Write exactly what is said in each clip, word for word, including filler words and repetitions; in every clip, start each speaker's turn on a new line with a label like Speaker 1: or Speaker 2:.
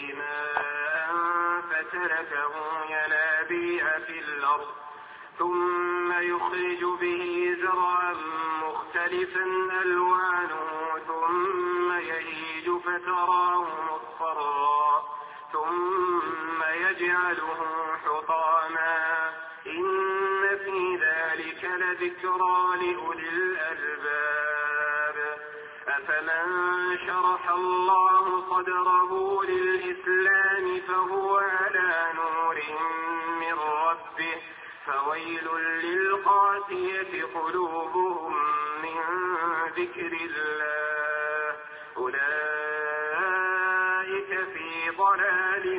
Speaker 1: عليه ماء فتركه ينابيع في الأرض ثم يخرج به زرعا مختلفا ألوانه ثم يهيج فتراه مصفرا ثم يجعله حطاما إن في ذلك لذكرى لأولي الألباب. أفمن شرح الله صدره للإسلام فهو على نور من ربه فويل للقاسية قلوبهم من ذكر الله أولئك في ضلال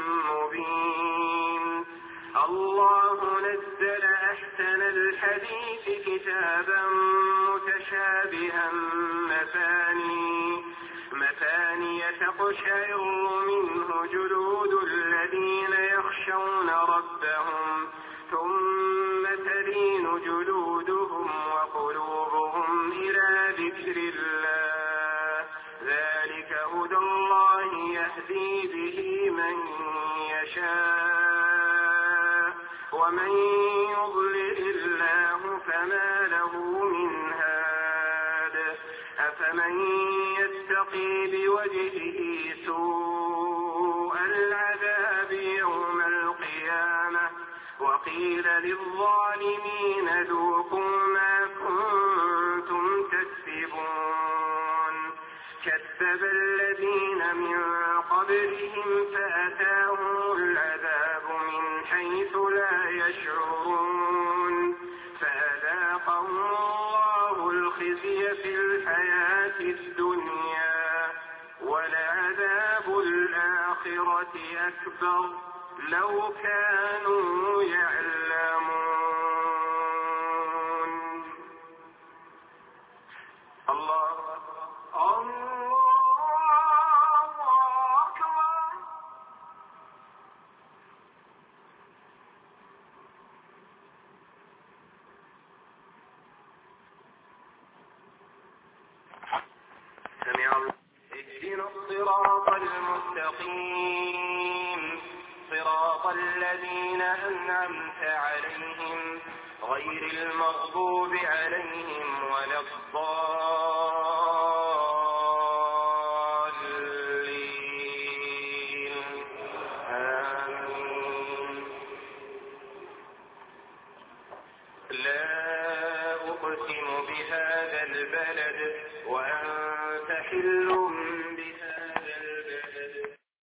Speaker 1: مبين. الله نزل أحسن الحديث كتابا متشابها مثاني مثاني تقشعر منه جلود الذين يخشون ربهم ثم تلين جلودهم وقلوبهم إلى ذكر الله ذلك هدى الله يهدي به من يشاء ومن يضلل الله فما له من هاد. أفمن يتقي بوجهه سوء العذاب يوم القيامة وقيل للظالمين ذوقوا ما كنتم تكسبون. كذب الذين من قبلهم فأتاهم العذاب من حيث لا يشعرون فأذاقهم الله الخزي في الحياة الدنيا ولعذاب الآخرة أكبر لو كانوا يعلمون. الله الله أكبر. سمع الله. اهدنا الصراط المستقيم صراط الذين أنعمت عليهم غير المغضوب عليهم ولا الضالين آمين. لا أقسم بهذا البلد وأنت حل